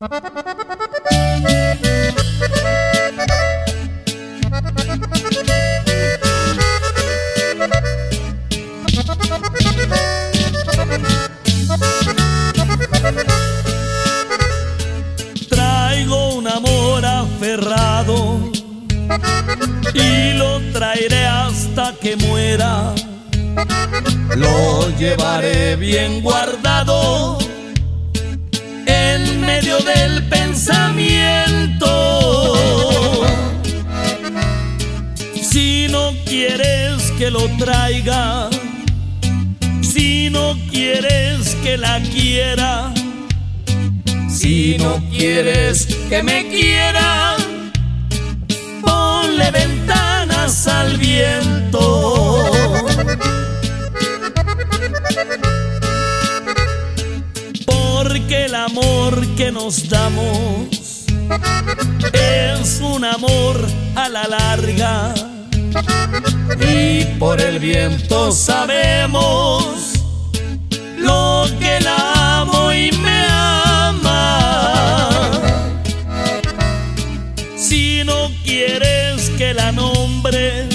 Traigo un amor aferrado y lo traeré hasta que muera. Lo llevaré bien guardado en medio del pensamiento. Si no quieres que lo traiga, si no quieres que la quiera, si no quieres que me quiera, ponle ventanas al viento. Porque el amor que nos damos es un amor a la larga, y por el viento sabemos lo que la amo y me ama. Si no quieres que la nombre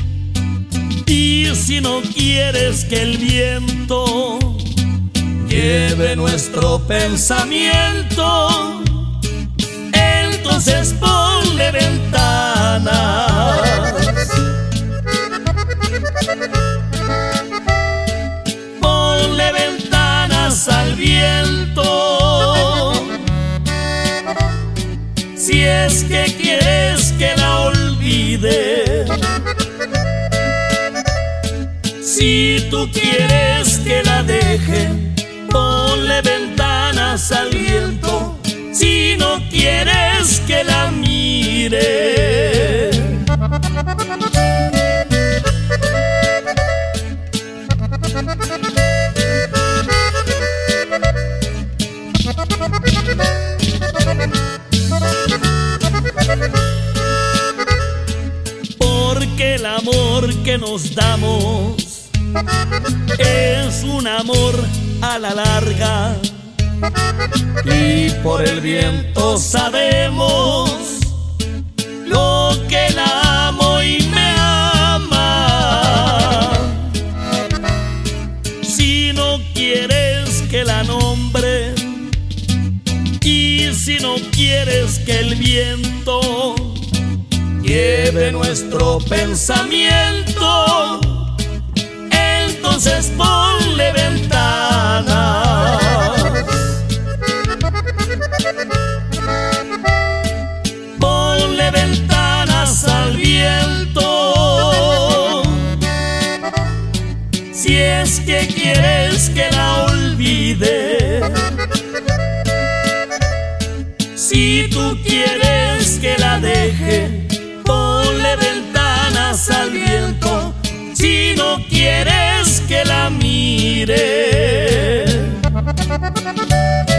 y si no quieres que el viento lleve nuestro pensamiento, entonces ponle ventanas. Ponle ventanas al viento. Si es que quieres que la olvide, si tú quieres que la deje, ponle ventanas al viento. Si no quieres que la mire, porque el amor que nos damos es un amor a la larga, y por el viento sabemos lo que la amo y me ama. Si no quieres que la nombre y si no quieres que el viento lleve nuestro pensamiento, entonces ponle ventanas. Ponle ventanas al viento. Si es que quieres que la olvide, si tú quieres que la deje, ponle ventanas al viento. Si no quieres que la mire,